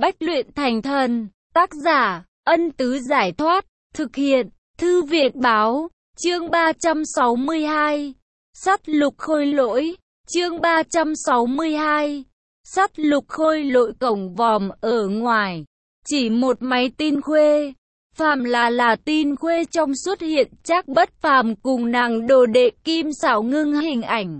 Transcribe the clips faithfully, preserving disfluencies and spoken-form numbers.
Bách luyện thành thần. Tác giả, Ân Tứ Giải Thoát. Thực hiện, Thư Viện Báo. Chương ba trăm sáu mươi hai. Sắt lục khôi lỗi. Chương ba trăm sáu mươi hai. Sắt lục khôi lỗi. Cổng vòm ở ngoài. Chỉ một máy tin khuê. Phàm là là tin khuê trong xuất hiện Trác Bất Phàm cùng nàng đồ đệ Kim Xảo Ngưng hình ảnh.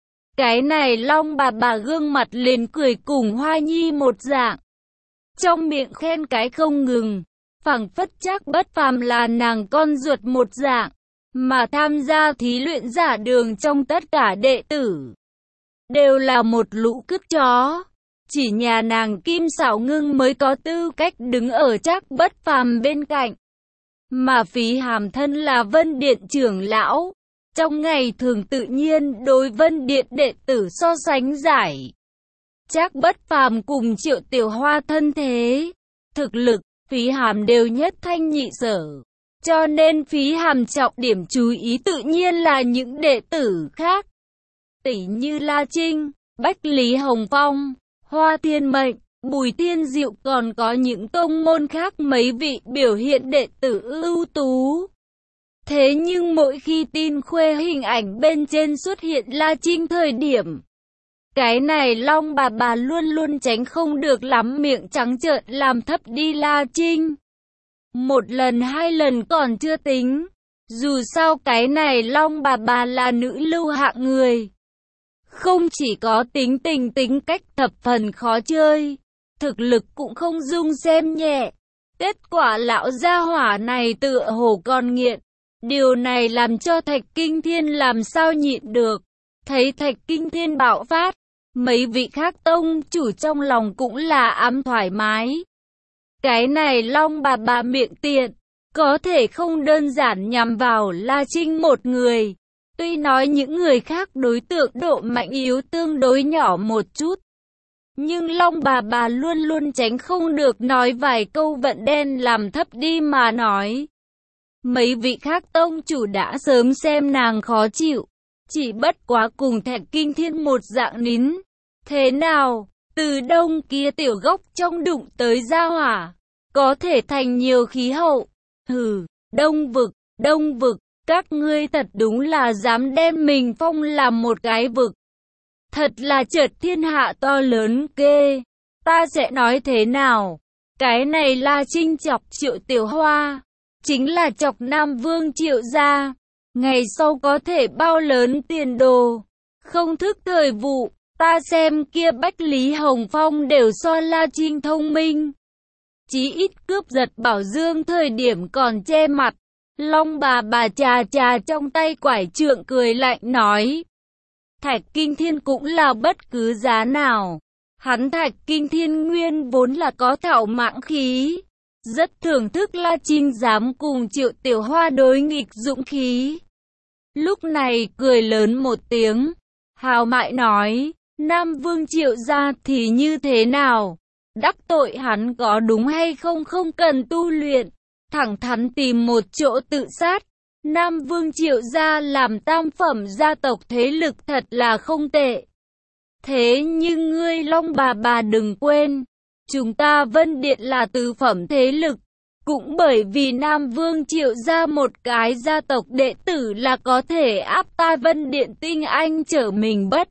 Cái này Long bà bà gương mặt liền cười cùng Hoa Nhi một dạng. Trong miệng khen cái không ngừng, phảng phất Trác Bất Phàm là nàng con ruột một dạng, mà tham gia thí luyện giả đường trong tất cả đệ tử đều là một lũ cứt chó. Chỉ nhà nàng Kim Xảo Ngưng mới có tư cách đứng ở Trác Bất Phàm bên cạnh. Mà Phí Hàm thân là Vân Điện trưởng lão, trong ngày thường tự nhiên đối Vân Điện đệ tử so sánh giải. Trác Bất Phàm cùng Triệu Tiểu Hoa thân thế, thực lực, Phí Hàm đều nhất thanh nhị sở. Cho nên Phí Hàm trọng điểm chú ý tự nhiên là những đệ tử khác. Tỷ như La Trinh, Bách Lý Hồng Phong, Hoa Thiên Mệnh, Bùi Thiên Diệu, còn có những tông môn khác mấy vị biểu hiện đệ tử ưu tú. Thế nhưng mỗi khi tin khuê hình ảnh bên trên xuất hiện La Trinh thời điểm, cái này Long bà bà luôn luôn tránh không được lắm miệng trắng trợn làm thấp đi La Trinh. Một lần hai lần còn chưa tính, dù sao cái này Long bà bà là nữ lưu hạng người. Không chỉ có tính tình tính cách thập phần khó chơi, thực lực cũng không dung xem nhẹ. Kết quả lão gia hỏa này tựa hồ còn nghiện. Điều này làm cho Thạch Kinh Thiên làm sao nhịn được. Thấy Thạch Kinh Thiên bạo phát, mấy vị khác tông chủ trong lòng cũng là ám thoải mái. Cái này Long bà bà miệng tiện, có thể không đơn giản nhằm vào La Trinh một người. Tuy nói những người khác đối tượng độ mạnh yếu tương đối nhỏ một chút, nhưng Long bà bà luôn luôn tránh không được nói vài câu vận đen làm thấp đi mà nói. Mấy vị khác tông chủ đã sớm xem nàng khó chịu, chỉ bất quá cùng Thạch Kinh Thiên một dạng nín. Thế nào, từ đông kia tiểu gốc trong đụng tới gia hỏa, có thể thành nhiều khí hậu. Hừ, đông vực, đông vực, các ngươi thật đúng là dám đem mình phong làm một cái vực. Thật là chợt thiên hạ to lớn kê. Ta sẽ nói thế nào? Cái này là Trinh chọc Triệu Tiểu Hoa, chính là chọc Nam Vương Triệu gia. Ngày sau có thể bao lớn tiền đồ. Không thức thời vụ, ta xem kia Bách Lý Hồng Phong đều so La Trinh thông minh. Chí ít cướp giật Bảo Dương thời điểm còn che mặt. Long bà bà trà trà trong tay quải trượng cười lạnh nói. Thạch Kinh Thiên cũng là bất cứ giá nào. Hắn Thạch Kinh Thiên nguyên vốn là có thảo mãng khí. Rất thưởng thức La Trinh dám cùng Triệu Tiểu Hoa đối nghịch dũng khí. Lúc này cười lớn một tiếng, hào mại nói, Nam Vương Triệu gia thì như thế nào? Đắc tội hắn có đúng hay không không cần tu luyện, thẳng thắn tìm một chỗ tự sát. Nam Vương Triệu gia làm tam phẩm gia tộc thế lực thật là không tệ. Thế nhưng ngươi Long bà bà đừng quên, chúng ta Vân Điện là tứ phẩm thế lực. Cũng bởi vì Nam Vương Triệu gia một cái gia tộc đệ tử là có thể áp ta Vân Điện tinh anh trở mình bất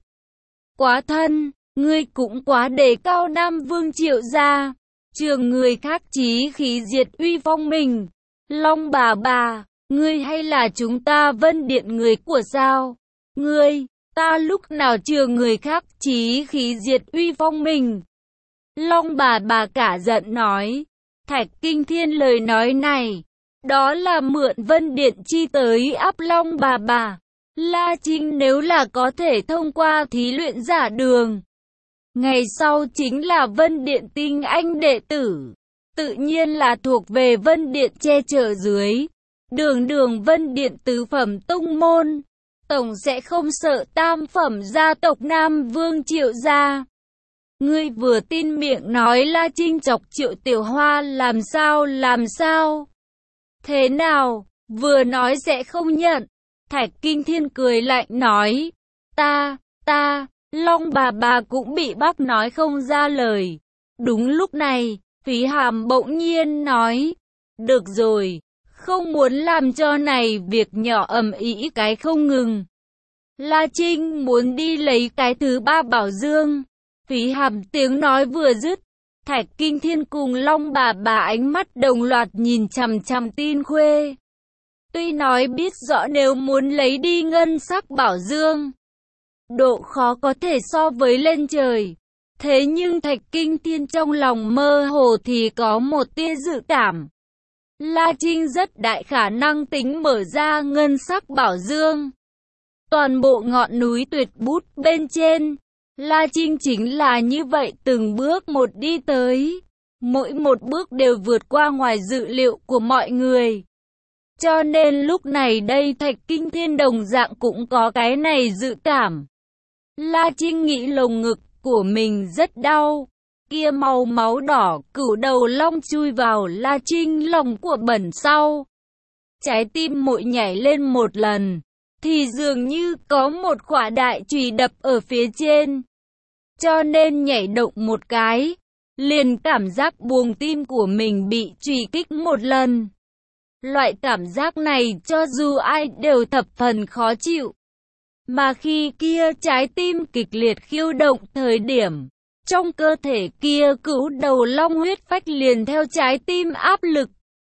quá thân. Ngươi cũng quá đề cao Nam Vương Triệu gia, trường người khác chí khí diệt uy phong mình. Long bà bà, ngươi hay là chúng ta Vân Điện người của sao? Ngươi, ta lúc nào trường người khác chí khí diệt uy phong mình? Long bà bà cả giận nói. Thạch Kinh Thiên lời nói này, đó là mượn Vân Điện chi tới áp Long bà bà. La Trinh nếu là có thể thông qua thí luyện giả đường, ngày sau chính là Vân Điện tinh anh đệ tử, tự nhiên là thuộc về Vân Điện che chở dưới. Đường đường Vân Điện tứ phẩm tông môn, tổng sẽ không sợ tam phẩm gia tộc Nam Vương Triệu gia. Ngươi vừa tin miệng nói La Trinh chọc Triệu Tiểu Hoa làm sao làm sao? Thế nào, vừa nói sẽ không nhận? Thạch Kinh Thiên cười lạnh nói, ta, ta, Long bà bà cũng bị bác nói không ra lời. Đúng lúc này, Phí Hàm bỗng nhiên nói, được rồi, không muốn làm cho này việc nhỏ ầm ĩ cái không ngừng. La Trinh muốn đi lấy cái thứ ba bảo dương. Phí Hàm tiếng nói vừa dứt, Thạch Kinh Thiên cùng Long bà bà ánh mắt đồng loạt nhìn chằm chằm Tin Khuê. Tuy nói biết rõ nếu muốn lấy đi ngân sắc bảo dương, độ khó có thể so với lên trời. Thế nhưng Thạch Kinh Thiên trong lòng mơ hồ thì có một tia dự cảm. La Trinh rất đại khả năng tính mở ra ngân sắc bảo dương. Toàn bộ ngọn núi tuyệt bút bên trên, La Trinh chính là như vậy từng bước một đi tới. Mỗi một bước đều vượt qua ngoài dự liệu của mọi người. Cho nên lúc này đây Thạch Kinh Thiên đồng dạng cũng có cái này dự cảm. La Trinh nghĩ lồng ngực của mình rất đau. Kia màu máu đỏ cửu đầu long chui vào La Trinh lòng của bẩn sau. Trái tim mội nhảy lên một lần, thì dường như có một quả đại chùy đập ở phía trên. Cho nên nhảy động một cái, liền cảm giác buồng tim của mình bị chùy kích một lần. Loại cảm giác này cho dù ai đều thập phần khó chịu. Mà khi kia trái tim kịch liệt khiêu động thời điểm, trong cơ thể kia cửu đầu long huyết phách liền theo trái tim áp lực,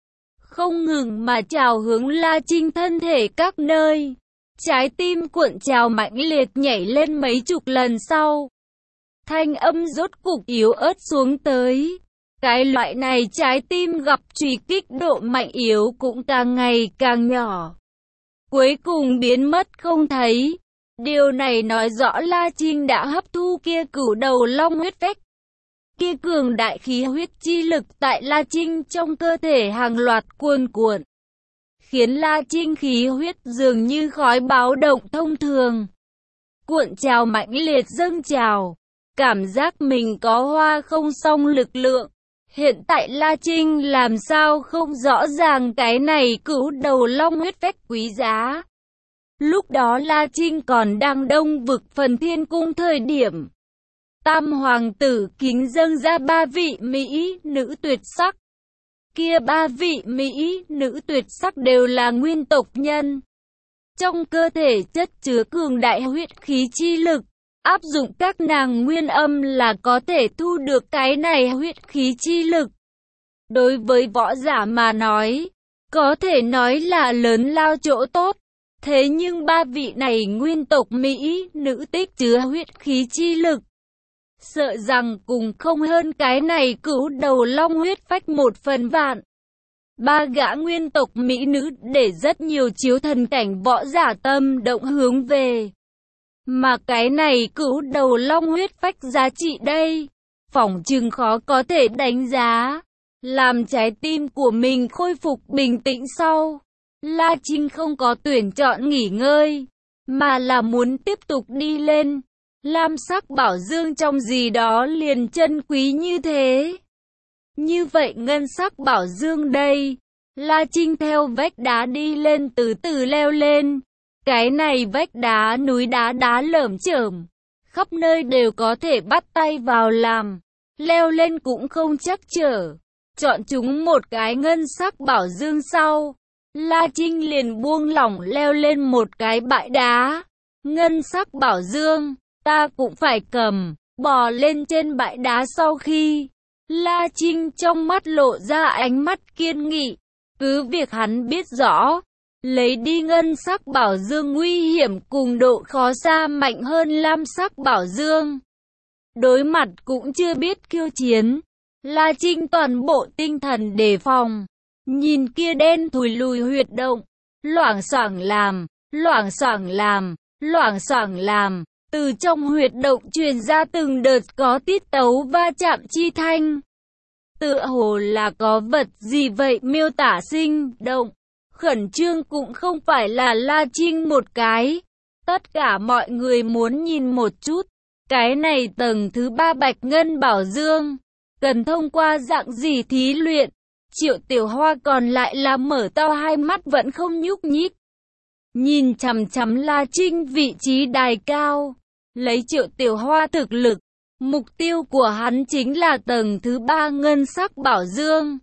không ngừng mà trào hướng La Trinh thân thể các nơi. Trái tim cuộn trào mãnh liệt nhảy lên mấy chục lần sau. Thanh âm rốt cục yếu ớt xuống tới. Cái loại này trái tim gặp truy kích độ mạnh yếu cũng càng ngày càng nhỏ. Cuối cùng biến mất không thấy. Điều này nói rõ La Trinh đã hấp thu kia cửu đầu long huyết phách. Kia cường đại khí huyết chi lực tại La Trinh trong cơ thể hàng loạt cuồn cuộn, khiến La Trinh khí huyết dường như khói báo động thông thường. Cuộn trào mãnh liệt dâng trào, cảm giác mình có hoa không song lực lượng. Hiện tại La Trinh làm sao không rõ ràng cái này cửu đầu long huyết phách quý giá. Lúc đó La Trinh còn đang đông vực phần thiên cung thời điểm. Tam hoàng tử kính dâng ra ba vị mỹ nữ tuyệt sắc. Kia ba vị mỹ nữ tuyệt sắc đều là nguyên tộc nhân. Trong cơ thể chất chứa cường đại huyết khí chi lực. Áp dụng các nàng nguyên âm là có thể thu được cái này huyết khí chi lực. Đối với võ giả mà nói, có thể nói là lớn lao chỗ tốt. Thế nhưng ba vị này nguyên tộc Mỹ nữ tích chứa huyết khí chi lực, sợ rằng cùng không hơn cái này cửu đầu long huyết phách một phần vạn. Ba gã nguyên tộc Mỹ nữ để rất nhiều chiếu thần cảnh võ giả tâm động hướng về. Mà cái này cửu đầu long huyết phách giá trị đây, phỏng chừng khó có thể đánh giá. Làm trái tim của mình khôi phục bình tĩnh sau, La Trinh không có tuyển chọn nghỉ ngơi, mà là muốn tiếp tục đi lên. Lam sắc bảo dương trong gì đó liền chân quý như thế. Như vậy ngân sắc bảo dương đây, La Trinh theo vách đá đi lên từ từ leo lên. Cái này vách đá núi đá đá lởm chởm, khắp nơi đều có thể bắt tay vào làm, leo lên cũng không chắc trở. Chọn chúng một cái ngân sắc bảo dương sau, La Trinh liền buông lỏng leo lên một cái bãi đá. Ngân sắc bảo dương, ta cũng phải cầm. Bò lên trên bãi đá sau khi, La Trinh trong mắt lộ ra ánh mắt kiên nghị. Cứ việc hắn biết rõ, lấy đi ngân sắc bảo dương nguy hiểm cùng độ khó xa mạnh hơn lam sắc bảo dương. Đối mặt cũng chưa biết khiêu chiến, La Trinh toàn bộ tinh thần đề phòng. Nhìn kia đen thùi lùi huyệt động, loảng xoảng làm, loảng xoảng làm, loảng xoảng làm. Từ trong huyệt động truyền ra từng đợt có tiết tấu va chạm chi thanh. Tựa hồ là có vật gì vậy miêu tả sinh động. Khẩn trương cũng không phải là La Trinh một cái. Tất cả mọi người muốn nhìn một chút. Cái này tầng thứ ba bạch ngân bảo dương, cần thông qua dạng gì thí luyện. Triệu Tiểu Hoa còn lại là mở to hai mắt vẫn không nhúc nhích. Nhìn chằm chằm La Trinh vị trí đài cao. Lấy Triệu Tiểu Hoa thực lực, Mục tiêu của hắn chính là tầng thứ ba ngân sắc bảo dương.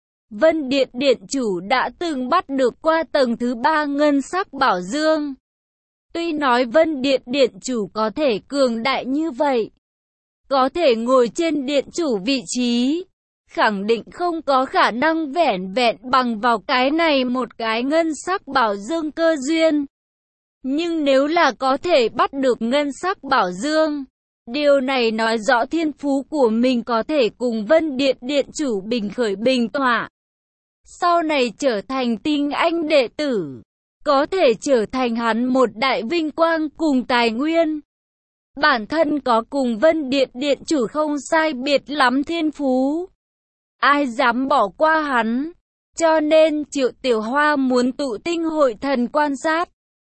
Vân Điện Điện Chủ đã từng bắt được qua tầng thứ ba ngân sắc bảo dương. Tuy nói Vân Điện Điện Chủ có thể cường đại như vậy, có thể ngồi trên điện chủ vị trí, khẳng định không có khả năng vẻn vẹn bằng vào cái này một cái ngân sắc bảo dương cơ duyên. Nhưng nếu là có thể bắt được ngân sắc bảo dương, điều này nói rõ thiên phú của mình có thể cùng Vân Điện Điện Chủ bình khởi bình tọa. Sau này trở thành tinh anh đệ tử, có thể trở thành hắn một đại vinh quang cùng tài nguyên. Bản thân có cùng Vân Điện Điện Chủ không sai biệt lắm thiên phú, ai dám bỏ qua hắn. Cho nên Triệu Tiểu Hoa muốn tụ tinh hội thần quan sát,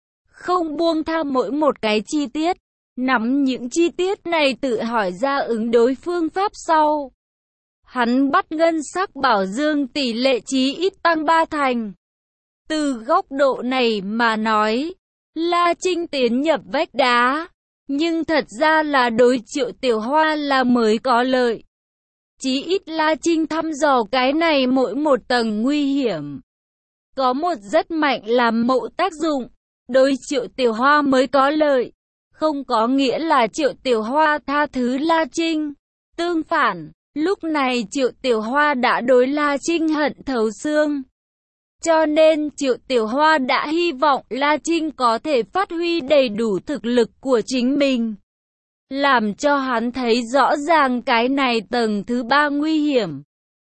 không buông tha mỗi một cái chi tiết, nắm những chi tiết này tự hỏi ra ứng đối phương pháp sau. Hắn bắt ngân sắc bảo dương tỷ lệ chí ít tăng ba thành. Từ góc độ này mà nói, La Trinh tiến nhập vách đá, nhưng thật ra là đối Triệu Tiểu Hoa là mới có lợi. Chí ít La Trinh thăm dò cái này mỗi một tầng nguy hiểm, có một rất mạnh làm mẫu tác dụng, đối Triệu Tiểu Hoa mới có lợi. Không có nghĩa là Triệu Tiểu Hoa tha thứ La Trinh. Tương phản, lúc này Triệu Tiểu Hoa đã đối La Trinh hận thấu xương. Cho nên Triệu Tiểu Hoa đã hy vọng La Trinh có thể phát huy đầy đủ thực lực của chính mình, làm cho hắn thấy rõ ràng cái này tầng thứ ba nguy hiểm.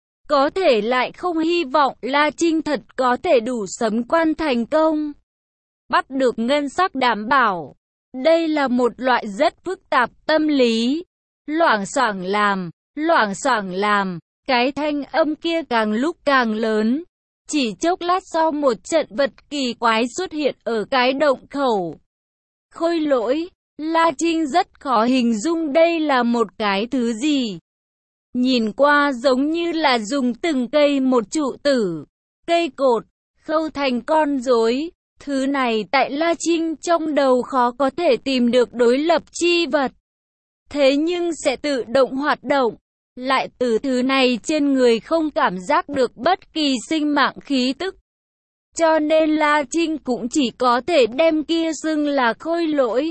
Có thể lại không hy vọng La Trinh thật có thể đủ sấm quan thành công, bắt được ngân sắc đảm bảo. Đây là một loại rất phức tạp tâm lý. Loảng xoảng làm, loảng xoảng làm, cái thanh âm kia càng lúc càng lớn. Chỉ chốc lát sau một trận vật kỳ quái xuất hiện ở cái động khẩu. Khôi lỗi, La Trinh rất khó hình dung đây là một cái thứ gì. Nhìn qua giống như là dùng từng cây một trụ tử, cây cột, khâu thành con rối. Thứ này tại La Trinh trong đầu khó có thể tìm được đối lập chi vật. Thế nhưng sẽ tự động hoạt động. Lại từ thứ này trên người không cảm giác được bất kỳ sinh mạng khí tức. Cho nên La Trinh cũng chỉ có thể đem kia xưng là khôi lỗi.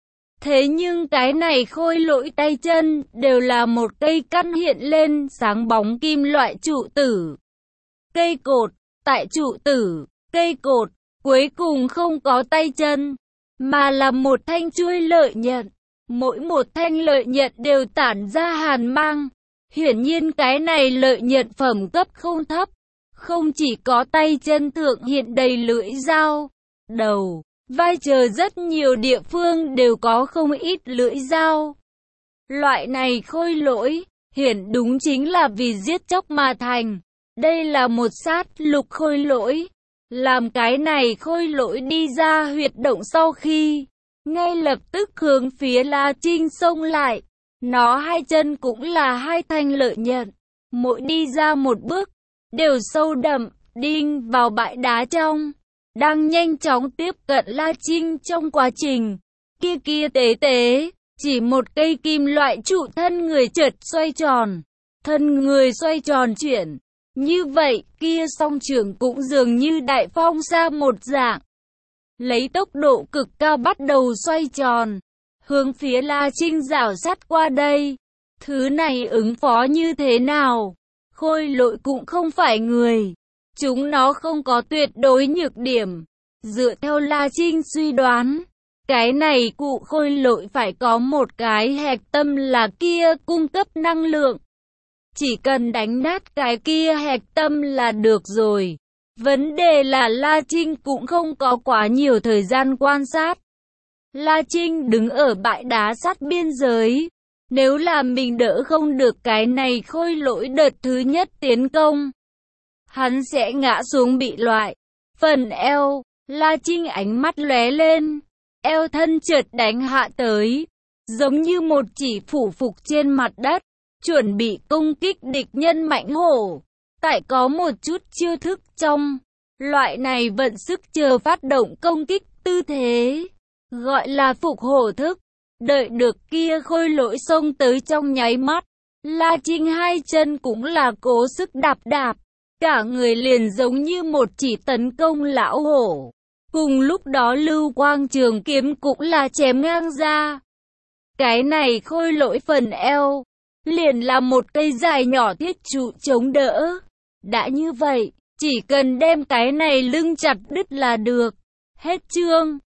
Thế nhưng cái này khôi lỗi tay chân đều là một cây căn hiện lên sáng bóng kim loại trụ tử. Cây cột, tại trụ tử, cây cột, cuối cùng không có tay chân, mà là một thanh chuôi lợi nhận. Mỗi một thanh lợi nhận đều tản ra hàn mang. Hiển nhiên cái này lợi nhận phẩm cấp không thấp. Không chỉ có tay chân thượng hiện đầy lưỡi dao, đầu, vai chờ rất nhiều địa phương đều có không ít lưỡi dao. Loại này khôi lỗi, hiển đúng chính là vì giết chóc mà thành. Đây là một sát lục khôi lỗi. Làm cái này khôi lỗi đi ra huyệt động sau khi, ngay lập tức hướng phía La Trinh xông lại. Nó hai chân cũng là hai thanh lợi nhận, mỗi đi ra một bước, đều sâu đậm, đinh vào bãi đá trong. Đang nhanh chóng tiếp cận La Trinh trong quá trình, kia kia tế tế, chỉ một cây kim loại trụ thân người chợt xoay tròn, thân người xoay tròn chuyển. Như vậy, kia song trường cũng dường như đại phong xa một dạng, lấy tốc độ cực cao bắt đầu xoay tròn, hướng phía La Trinh rảo sát qua đây. Thứ này ứng phó như thế nào? Khôi lỗi cũng không phải người, chúng nó không có tuyệt đối nhược điểm. Dựa theo La Trinh suy đoán, cái này cụ khôi lỗi phải có một cái hạch tâm là kia cung cấp năng lượng. Chỉ cần đánh nát cái kia hạch tâm là được rồi. Vấn đề là La Trinh cũng không có quá nhiều thời gian quan sát. La Trinh đứng ở bãi đá sát biên giới. Nếu là mình đỡ không được cái này khôi lỗi đợt thứ nhất tiến công, hắn sẽ ngã xuống bị loại. Phần eo, La Trinh ánh mắt lóe lên, eo thân chợt đánh hạ tới, giống như một chỉ phủ phục trên mặt đất, chuẩn bị công kích địch nhân mạnh hổ. Tại có một chút chiêu thức trong, loại này vận sức chờ phát động công kích tư thế, gọi là phục hổ thức. Đợi được kia khôi lỗi xông tới trong nháy mắt, La Trinh hai chân cũng là cố sức đạp đạp, cả người liền giống như một chỉ tấn công lão hổ. Cùng lúc đó lưu quang trường kiếm cũng là chém ngang ra. Cái này khôi lỗi phần eo, liền là một cây dài nhỏ thiết trụ chống đỡ. Đã như vậy, chỉ cần đem cái này lưng chặt đứt là được. Hết chương.